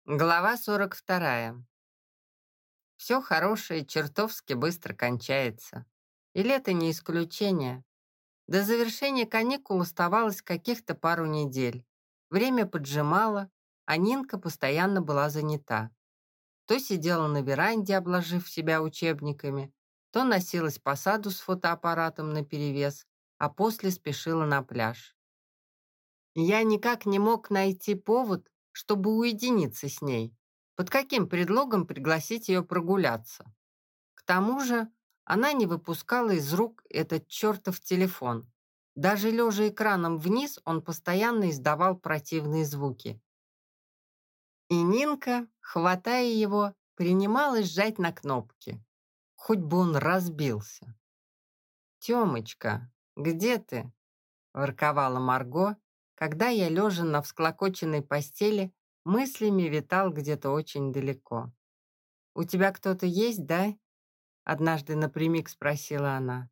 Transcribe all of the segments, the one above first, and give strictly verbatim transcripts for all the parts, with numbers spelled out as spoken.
Глава сорок вторая. Все хорошее чертовски быстро кончается. И лето не исключение. До завершения каникул оставалось каких-то пару недель. Время поджимало, а Нинка постоянно была занята. То сидела на веранде, обложив себя учебниками, то носилась по саду с фотоаппаратом наперевес, а после спешила на пляж. Я никак не мог найти повод, чтобы уединиться с ней. Под каким предлогом пригласить ее прогуляться? К тому же она не выпускала из рук этот чертов телефон. Даже лежа экраном вниз, он постоянно издавал противные звуки. И Нинка, хватая его, принималась жать на кнопки. Хоть бы он разбился. «Темочка, где ты?» – ворковала Марго, когда я, лежа на всклокоченной постели, мыслями витал где-то очень далеко. «У тебя кто-то есть, да?» — однажды напрямик спросила она.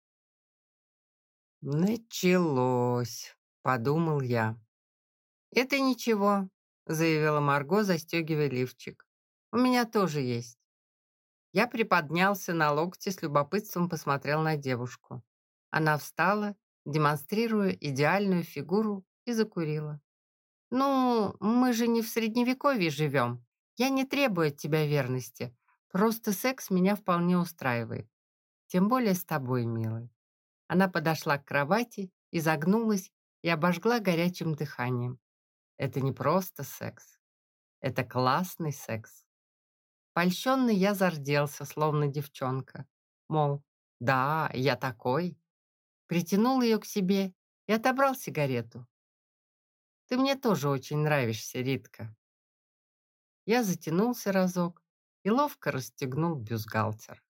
«Началось», — подумал я. «Это ничего», — заявила Марго, застегивая лифчик. «У меня тоже есть». Я приподнялся на локте, с любопытством посмотрел на девушку. Она встала, демонстрируя идеальную фигуру, и закурила. «Ну, мы же не в Средневековье живем. Я не требую от тебя верности. Просто секс меня вполне устраивает. Тем более с тобой, милый». Она подошла к кровати, изогнулась и обожгла горячим дыханием. Это не просто секс. Это классный секс. Польщенный я зарделся, словно девчонка. Мол, да, я такой. Притянул ее к себе и отобрал сигарету. «Ты мне тоже очень нравишься, Ритка». Я затянулся разок и ловко расстегнул бюстгальтер.